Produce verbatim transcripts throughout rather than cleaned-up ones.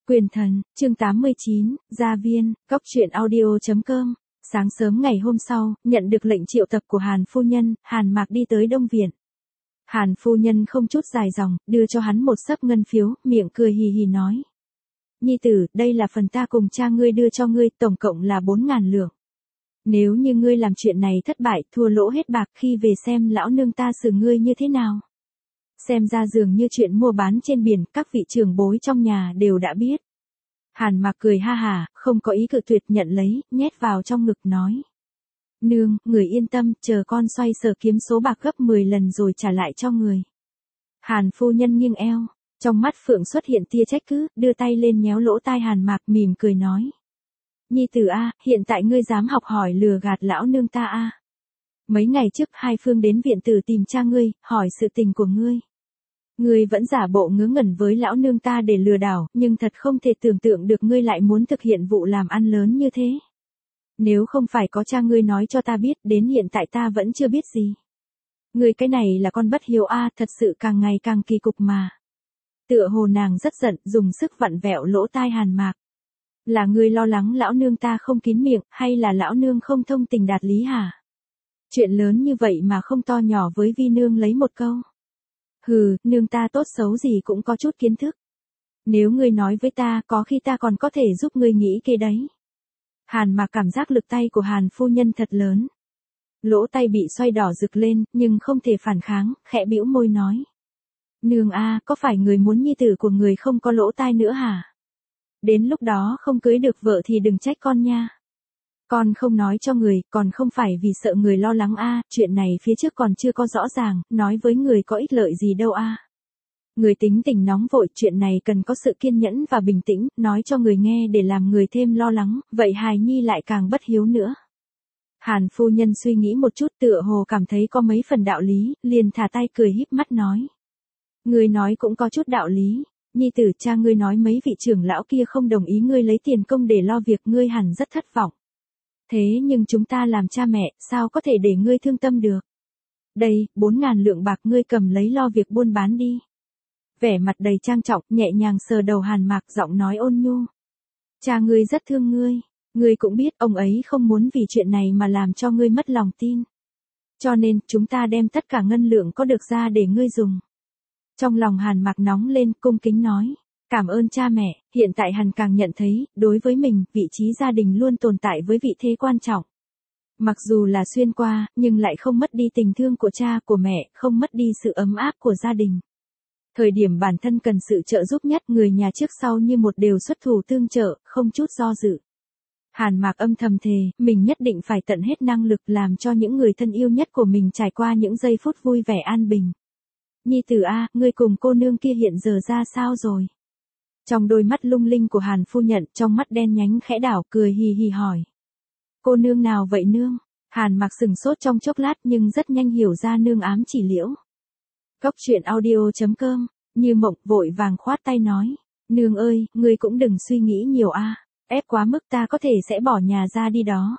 Quyền thần, chương tám mươi chín, Gia Viên, Cóc truyện audio chấm com. Sáng sớm ngày hôm sau, nhận được lệnh triệu tập của Hàn phu nhân, Hàn Mạc đi tới Đông Viện. Hàn phu nhân không chút dài dòng, đưa cho hắn một xấp ngân phiếu, miệng cười hì hì nói. Nhi tử, đây là phần ta cùng cha ngươi đưa cho ngươi, tổng cộng là bốn ngàn lượng. Nếu như ngươi làm chuyện này thất bại, thua lỗ hết bạc, khi về xem lão nương ta xử ngươi như thế nào. Xem ra dường như chuyện mua bán trên biển, các vị trưởng bối trong nhà đều đã biết. Hàn Mạc cười ha hả, không có ý cự tuyệt, nhận lấy, nhét vào trong ngực nói. Nương, người yên tâm, chờ con xoay sở kiếm số bạc gấp mười lần rồi trả lại cho người. Hàn phu nhân nghiêng eo, trong mắt Phượng xuất hiện tia trách cứ, đưa tay lên nhéo lỗ tai Hàn Mạc, mỉm cười nói. Nhi tử a, hiện tại ngươi dám học hỏi lừa gạt lão nương ta a. Mấy ngày trước hai phương đến viện tử tìm cha ngươi, hỏi sự tình của ngươi. Ngươi vẫn giả bộ ngớ ngẩn với lão nương ta để lừa đảo, nhưng thật không thể tưởng tượng được ngươi lại muốn thực hiện vụ làm ăn lớn như thế. Nếu không phải có cha ngươi nói cho ta biết, đến hiện tại ta vẫn chưa biết gì. Ngươi cái này là con bất hiếu a, thật sự càng ngày càng kỳ cục mà. Tựa hồ nàng rất giận, dùng sức vặn vẹo lỗ tai Hàn Mạc. Là ngươi lo lắng lão nương ta không kín miệng, hay là lão nương không thông tình đạt lý hả? Chuyện lớn như vậy mà không to nhỏ với vi nương lấy một câu. Hừ, nương ta tốt xấu gì cũng có chút kiến thức. Nếu ngươi nói với ta, có khi ta còn có thể giúp ngươi nghĩ kế đấy. Hàn Mạc cảm giác lực tay của Hàn phu nhân thật lớn. Lỗ tay bị xoay đỏ rực lên, nhưng không thể phản kháng, khẽ bĩu môi nói. Nương a, có phải người muốn nhi tử của người không có lỗ tai nữa hả? Đến lúc đó không cưới được vợ thì đừng trách con nha. Con không nói cho người, còn không phải vì sợ người lo lắng a, chuyện này phía trước còn chưa có rõ ràng, nói với người có ích lợi gì đâu a. Người tính tình nóng vội, chuyện này cần có sự kiên nhẫn và bình tĩnh, nói cho người nghe để làm người thêm lo lắng, vậy hài nhi lại càng bất hiếu nữa. Hàn phu nhân suy nghĩ một chút, tựa hồ cảm thấy có mấy phần đạo lý, liền thả tay cười híp mắt nói. Người nói cũng có chút đạo lý. Nhi tử, cha ngươi nói mấy vị trưởng lão kia không đồng ý ngươi lấy tiền công để lo việc, ngươi hẳn rất thất vọng. Thế nhưng chúng ta làm cha mẹ, sao có thể để ngươi thương tâm được? Đây, bốn ngàn lượng bạc ngươi cầm lấy lo việc buôn bán đi. Vẻ mặt đầy trang trọng, nhẹ nhàng sờ đầu Hàn Mạc, giọng nói ôn nhu. Cha ngươi rất thương ngươi, ngươi cũng biết ông ấy không muốn vì chuyện này mà làm cho ngươi mất lòng tin. Cho nên, chúng ta đem tất cả ngân lượng có được ra để ngươi dùng. Trong lòng Hàn Mạc nóng lên, cung kính nói. Cảm ơn cha mẹ, hiện tại Hàn càng nhận thấy, đối với mình, vị trí gia đình luôn tồn tại với vị thế quan trọng. Mặc dù là xuyên qua, nhưng lại không mất đi tình thương của cha, của mẹ, không mất đi sự ấm áp của gia đình. Thời điểm bản thân cần sự trợ giúp nhất, người nhà trước sau như một đều xuất thủ tương trợ, không chút do dự. Hàn Mạc âm thầm thề, mình nhất định phải tận hết năng lực làm cho những người thân yêu nhất của mình trải qua những giây phút vui vẻ an bình. Nhi tử a, ngươi cùng cô nương kia hiện giờ ra sao rồi? Trong đôi mắt lung linh của Hàn phu nhận, trong mắt đen nhánh khẽ đảo, cười hì hì hỏi. Cô nương nào vậy nương? Hàn Mạc sừng sốt trong chốc lát nhưng rất nhanh hiểu ra nương ám chỉ liễu. Cóc truyện audio chấm com, Như Mộng vội vàng khoát tay nói. Nương ơi, ngươi cũng đừng suy nghĩ nhiều a, ép quá mức ta có thể sẽ bỏ nhà ra đi đó.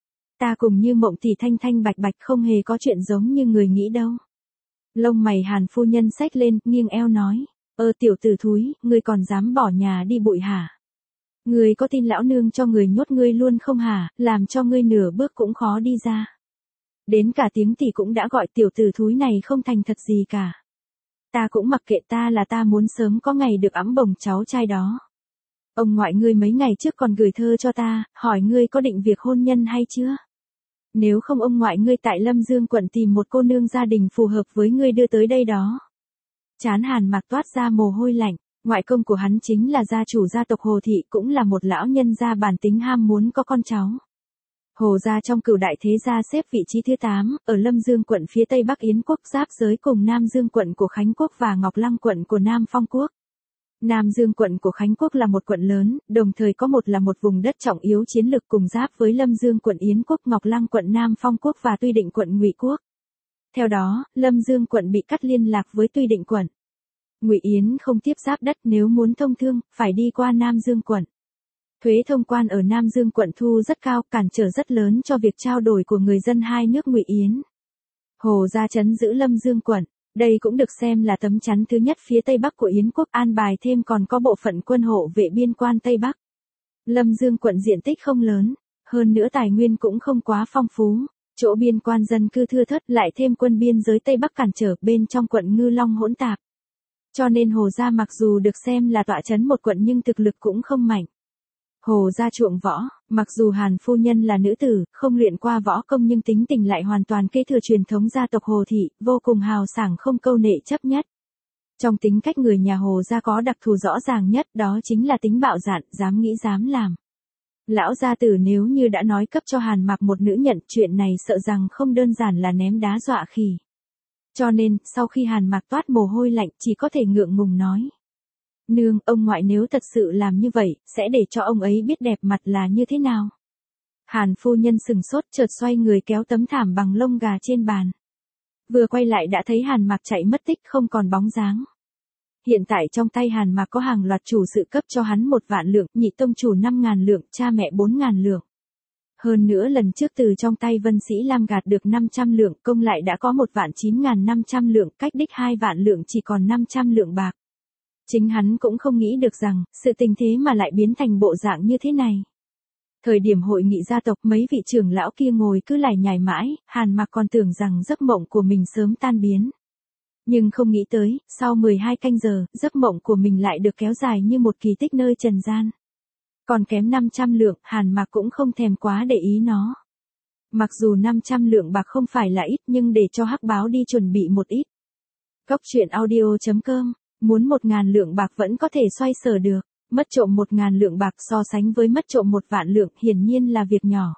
Ta cùng Như Mộng thì thanh thanh bạch bạch, không hề có chuyện giống như người nghĩ đâu. Lông mày Hàn phu nhân xách lên, nghiêng eo nói. Ơ tiểu tử thúi, ngươi còn dám bỏ nhà đi bụi hả? Ngươi có tin lão nương cho người nhốt ngươi luôn không hả, làm cho ngươi nửa bước cũng khó đi ra. Đến cả tiếng thì cũng đã gọi tiểu tử thúi này không thành thật gì cả. Ta cũng mặc kệ, ta là ta muốn sớm có ngày được ẵm bồng cháu trai đó. Ông ngoại ngươi mấy ngày trước còn gửi thơ cho ta, hỏi ngươi có định việc hôn nhân hay chưa? Nếu không ông ngoại ngươi tại Lâm Dương quận tìm một cô nương gia đình phù hợp với ngươi đưa tới đây đó. Chán Hàn Mạc toát ra mồ hôi lạnh, ngoại công của hắn chính là gia chủ gia tộc Hồ Thị, cũng là một lão nhân gia bản tính ham muốn có con cháu. Hồ gia trong cửu đại thế gia xếp vị trí thứ tám, ở Lâm Dương quận phía tây Bắc Yến quốc, giáp giới cùng Nam Dương quận của Khánh quốc và Ngọc Lăng quận của Nam Phong quốc. Nam Dương quận của Khánh quốc là một quận lớn, đồng thời có một là một vùng đất trọng yếu chiến lược cùng giáp với Lâm Dương quận Yến quốc, Ngọc Lăng quận Nam Phong quốc và Tuy Định quận Ngụy quốc. Theo đó, Lâm Dương quận bị cắt liên lạc với Tuy Định quận. Ngụy Yến không tiếp giáp đất, nếu muốn thông thương, phải đi qua Nam Dương quận. Thuế thông quan ở Nam Dương quận thu rất cao, cản trở rất lớn cho việc trao đổi của người dân hai nước Ngụy Yến. Hồ gia trấn giữ Lâm Dương quận. Đây cũng được xem là tấm chắn thứ nhất phía Tây Bắc của Yến quốc, an bài thêm còn có bộ phận quân hộ vệ biên quan Tây Bắc. Lâm Dương quận diện tích không lớn, hơn nữa tài nguyên cũng không quá phong phú, chỗ biên quan dân cư thưa thớt, lại thêm quân biên giới Tây Bắc cản trở, bên trong quận Ngư Long hỗn tạp. Cho nên Hồ gia mặc dù được xem là tọa trấn một quận nhưng thực lực cũng không mạnh. Hồ gia chuộng võ, mặc dù Hàn phu nhân là nữ tử, không luyện qua võ công nhưng tính tình lại hoàn toàn kế thừa truyền thống gia tộc Hồ thị, vô cùng hào sảng không câu nệ chấp nhất. Trong tính cách người nhà Hồ gia có đặc thù rõ ràng nhất, đó chính là tính bạo dạn, dám nghĩ dám làm. Lão gia tử nếu như đã nói cấp cho Hàn Mạc một nữ nhận, chuyện này sợ rằng không đơn giản là ném đá dọa khỉ. Cho nên, sau khi Hàn Mạc toát mồ hôi lạnh, chỉ có thể ngượng ngùng nói. Nương, ông ngoại nếu thật sự làm như vậy, sẽ để cho ông ấy biết đẹp mặt là như thế nào. Hàn phu nhân sừng sốt, chợt xoay người kéo tấm thảm bằng lông gà trên bàn. Vừa quay lại đã thấy Hàn Mạc chạy mất tích không còn bóng dáng. Hiện tại trong tay Hàn Mạc có hàng loạt chủ sự cấp cho hắn một vạn lượng, nhị tông chủ năm ngàn lượng, cha mẹ bốn ngàn lượng. Hơn nữa lần trước từ trong tay Vân Sĩ Lam gạt được năm trăm lượng, công lại đã có một vạn chín ngàn năm trăm lượng, cách đích hai vạn lượng chỉ còn năm trăm lượng bạc. Chính hắn cũng không nghĩ được rằng, sự tình thế mà lại biến thành bộ dạng như thế này. Thời điểm hội nghị gia tộc, mấy vị trưởng lão kia ngồi cứ lải nhải mãi, Hàn Mạc còn tưởng rằng giấc mộng của mình sớm tan biến. Nhưng không nghĩ tới, sau mười hai canh giờ, giấc mộng của mình lại được kéo dài như một kỳ tích nơi trần gian. Còn kém năm trăm lượng, Hàn Mạc cũng không thèm quá để ý nó. Mặc dù năm trăm lượng bạc không phải là ít nhưng để cho Hắc Báo đi chuẩn bị một ít. Cốc truyện audio chấm com, muốn một ngàn lượng bạc vẫn có thể xoay sở được, mất trộm một ngàn lượng bạc so sánh với mất trộm một vạn lượng hiển nhiên là việc nhỏ.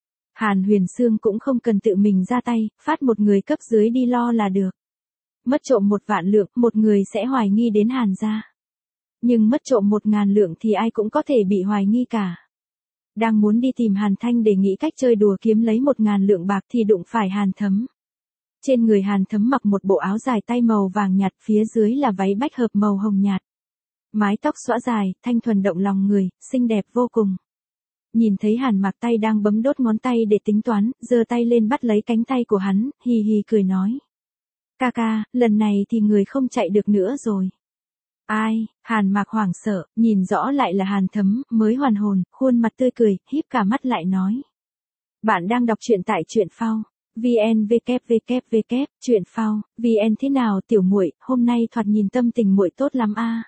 Hàn Huyền Sương cũng không cần tự mình ra tay, phát một người cấp dưới đi lo là được. Mất trộm một vạn lượng, một người sẽ hoài nghi đến Hàn gia. Nhưng mất trộm một ngàn lượng thì ai cũng có thể bị hoài nghi cả. Đang muốn đi tìm Hàn Thanh để nghĩ cách chơi đùa kiếm lấy một ngàn lượng bạc thì đụng phải Hàn Thấm. Trên người Hàn Thấm mặc một bộ áo dài tay màu vàng nhạt, phía dưới là váy bách hợp màu hồng nhạt. Mái tóc xõa dài, thanh thuần động lòng người, xinh đẹp vô cùng. Nhìn thấy Hàn Mạc tay đang bấm đốt ngón tay để tính toán, giơ tay lên bắt lấy cánh tay của hắn, hì hì cười nói. Ca ca, lần này thì người không chạy được nữa rồi. Ai, Hàn Mạc hoảng sợ, nhìn rõ lại là Hàn Thấm, mới hoàn hồn, khuôn mặt tươi cười, híp cả mắt lại nói. Bạn đang đọc truyện tại truyện phao. vn www truyện phao vn thế nào tiểu muội, hôm nay thoạt nhìn tâm tình muội tốt lắm a.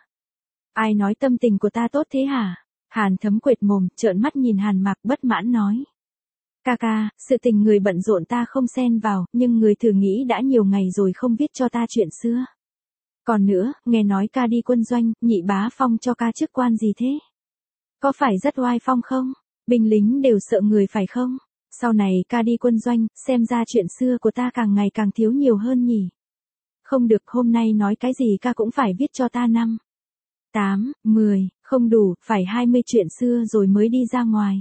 Ai nói tâm tình của ta tốt thế hả? Hàn Thấm quệt mồm, trợn mắt nhìn Hàn Mạc bất mãn nói. Ca ca, sự tình người bận rộn ta không xen vào, nhưng người thử nghĩ đã nhiều ngày rồi không viết cho ta chuyện xưa. Còn nữa, nghe nói ca đi quân doanh, nhị bá phong cho ca chức quan gì thế? Có phải rất oai phong không? Binh lính đều sợ người phải không? Sau này ca đi quân doanh, xem ra chuyện xưa của ta càng ngày càng thiếu nhiều hơn nhỉ. Không được, hôm nay nói cái gì ca cũng phải viết cho ta năm, tám, mười, không đủ, phải hai mươi chuyện xưa rồi mới đi ra ngoài.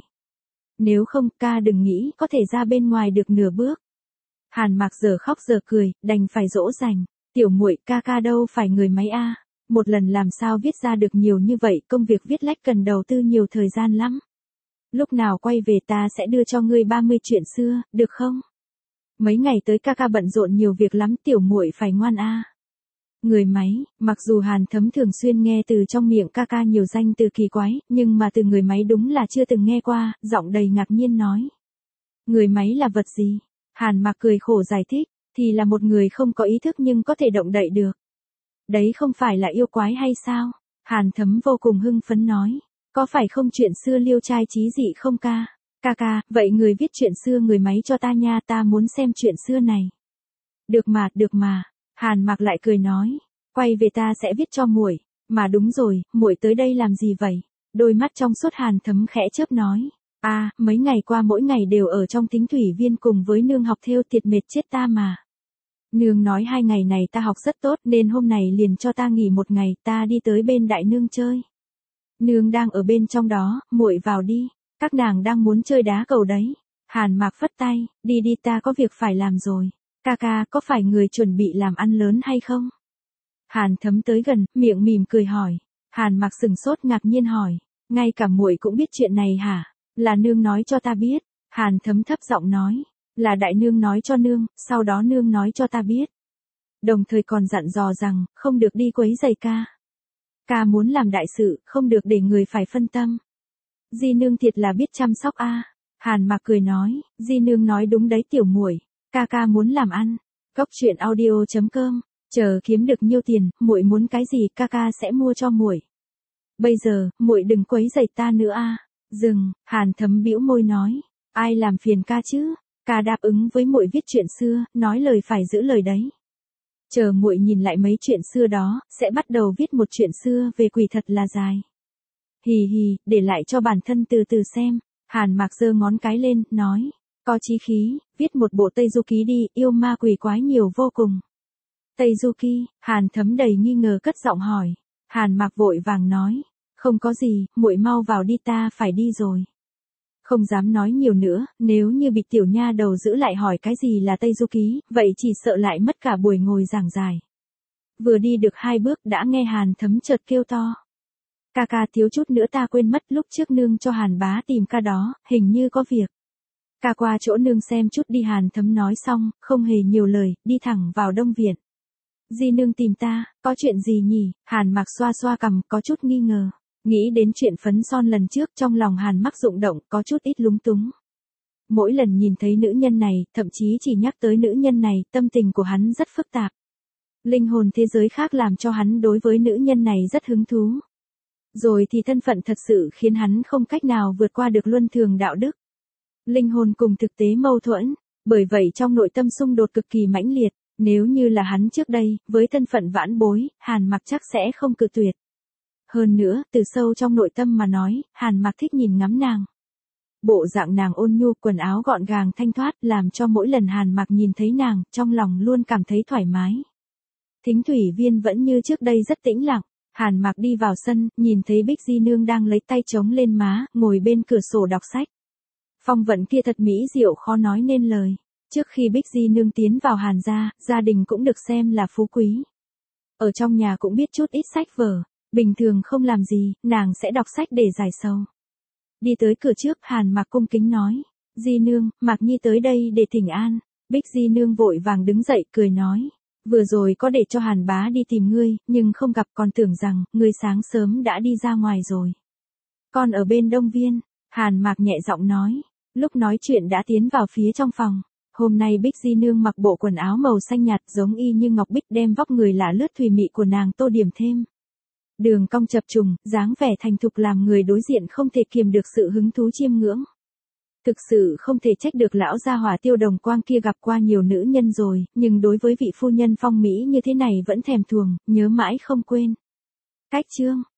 Nếu không, ca đừng nghĩ có thể ra bên ngoài được nửa bước. Hàn Mạc giờ khóc giờ cười, đành phải dỗ dành. Tiểu muội, ca ca đâu phải người máy a, một lần làm sao viết ra được nhiều như vậy, công việc viết lách cần đầu tư nhiều thời gian lắm. Lúc nào quay về ta sẽ đưa cho ngươi ba mươi chuyện xưa, được không? Mấy ngày tới ca ca bận rộn nhiều việc lắm, tiểu muội phải ngoan a. Người máy, mặc dù Hàn Thấm thường xuyên nghe từ trong miệng ca ca nhiều danh từ kỳ quái, nhưng mà từ người máy đúng là chưa từng nghe qua, giọng đầy ngạc nhiên nói. Người máy là vật gì? Hàn Mạc cười khổ giải thích, thì là một người không có ý thức nhưng có thể động đậy được. Đấy không phải là yêu quái hay sao? Hàn Thấm vô cùng hưng phấn nói. Có phải không chuyện xưa liêu trai trí dị không ca? Ca ca, vậy người viết chuyện xưa người máy cho ta nha, ta muốn xem chuyện xưa này. Được mà, được mà. Hàn Mạc lại cười nói, quay về ta sẽ viết cho muội. Mà đúng rồi, muội tới đây làm gì vậy? Đôi mắt trong suốt Hàn Thấm khẽ chớp nói, a, à, mấy ngày qua mỗi ngày đều ở trong Tính Thủy Viên cùng với nương học thêu thiệt mệt chết ta mà. Nương nói hai ngày này ta học rất tốt nên hôm nay liền cho ta nghỉ một ngày, ta đi tới bên đại nương chơi. Nương đang ở bên trong đó, muội vào đi, các nàng đang muốn chơi đá cầu đấy. Hàn Mạc phất tay, đi đi ta có việc phải làm rồi. Ca ca, có phải người chuẩn bị làm ăn lớn hay không? Hàn Thấm tới gần, miệng mỉm cười hỏi. Hàn Mạc sừng sốt ngạc nhiên hỏi, ngay cả muội cũng biết chuyện này hả? Là nương nói cho ta biết. Hàn Thấm thấp giọng nói, là đại nương nói cho nương, sau đó nương nói cho ta biết. đồng thời còn dặn dò rằng, không được đi quấy rầy ca. Ca muốn làm đại sự, không được để người phải phân tâm. Di nương thiệt là biết chăm sóc a. Hàn Mạc cười nói, Di nương nói đúng đấy tiểu muội, ca ca muốn làm ăn. Cốc truyện audio chấm com, chờ kiếm được nhiêu tiền, muội muốn cái gì ca ca sẽ mua cho muội. Bây giờ, muội đừng quấy rầy ta nữa a. Dừng, Hàn Thấm bĩu môi nói, ai làm phiền ca chứ? Ca đáp ứng với muội viết chuyện xưa, nói lời phải giữ lời đấy. Chờ muội nhìn lại mấy chuyện xưa đó, sẽ bắt đầu viết một chuyện xưa về quỷ thật là dài. Hì hì, để lại cho bản thân từ từ xem. Hàn Mạc giơ ngón cái lên, nói, có chí khí, viết một bộ Tây Du Ký đi, yêu ma quỷ quái nhiều vô cùng. Tây Du Ký, Hàn Thấm đầy nghi ngờ cất giọng hỏi. Hàn Mạc vội vàng nói, không có gì, muội mau vào đi ta phải đi rồi. Không dám nói nhiều nữa, nếu như bị tiểu nha đầu giữ lại hỏi cái gì là Tây Du Ký, vậy chỉ sợ lại mất cả buổi ngồi giảng dài. Vừa đi được hai bước đã nghe Hàn Thấm chợt kêu to. Ca ca thiếu chút nữa ta quên mất lúc trước nương cho Hàn bá tìm ca đó, hình như có việc. Ca qua chỗ nương xem chút đi. Hàn Thấm nói xong, không hề nhiều lời, đi thẳng vào Đông Viện. Di nương tìm ta, có chuyện gì nhỉ? Hàn Mạc xoa xoa cằm, có chút nghi ngờ. Nghĩ đến chuyện phấn son lần trước, trong lòng Hàn Mạc rụng động, có chút ít lúng túng. Mỗi lần nhìn thấy nữ nhân này, thậm chí chỉ nhắc tới nữ nhân này, tâm tình của hắn rất phức tạp. Linh hồn thế giới khác làm cho hắn đối với nữ nhân này rất hứng thú. Rồi thì thân phận thật sự khiến hắn không cách nào vượt qua được luân thường đạo đức. Linh hồn cùng thực tế mâu thuẫn, bởi vậy trong nội tâm xung đột cực kỳ mãnh liệt. Nếu như là hắn trước đây, với thân phận vãn bối, Hàn Mạc chắc sẽ không cự tuyệt. Hơn nữa, từ sâu trong nội tâm mà nói, Hàn Mạc thích nhìn ngắm nàng. Bộ dạng nàng ôn nhu, quần áo gọn gàng thanh thoát, làm cho mỗi lần Hàn Mạc nhìn thấy nàng, trong lòng luôn cảm thấy thoải mái. Thính thủy viên vẫn như trước đây rất tĩnh lặng. Hàn Mạc đi vào sân, nhìn thấy Bích Di nương đang lấy tay chống lên má, ngồi bên cửa sổ đọc sách. Phong vận kia thật mỹ diệu khó nói nên lời. Trước khi Bích Di nương tiến vào Hàn gia, gia đình cũng được xem là phú quý. Ở trong nhà cũng biết chút ít sách vở, bình thường không làm gì, nàng sẽ đọc sách để giải sầu. Đi tới cửa trước, Hàn Mạc cung kính nói, Di nương, Mạc Nhi tới đây để thỉnh an. Bích Di nương vội vàng đứng dậy, cười nói, vừa rồi có để cho Hàn bá đi tìm ngươi, nhưng không gặp, còn tưởng rằng, ngươi sáng sớm đã đi ra ngoài rồi. Con ở bên Đông Viên, Hàn Mạc nhẹ giọng nói, lúc nói chuyện đã tiến vào phía trong phòng. Hôm nay Bích Di nương mặc bộ quần áo màu xanh nhạt giống y như ngọc bích, đem vóc người lả lướt thùy mị của nàng tô điểm thêm. Đường cong chập trùng, dáng vẻ thành thục làm người đối diện không thể kiềm được sự hứng thú chiêm ngưỡng. Thực sự không thể trách được lão gia hỏa Tiêu Đồng Quang kia gặp qua nhiều nữ nhân rồi, nhưng đối với vị phu nhân phong mỹ như thế này vẫn thèm thuồng, nhớ mãi không quên. Cách chương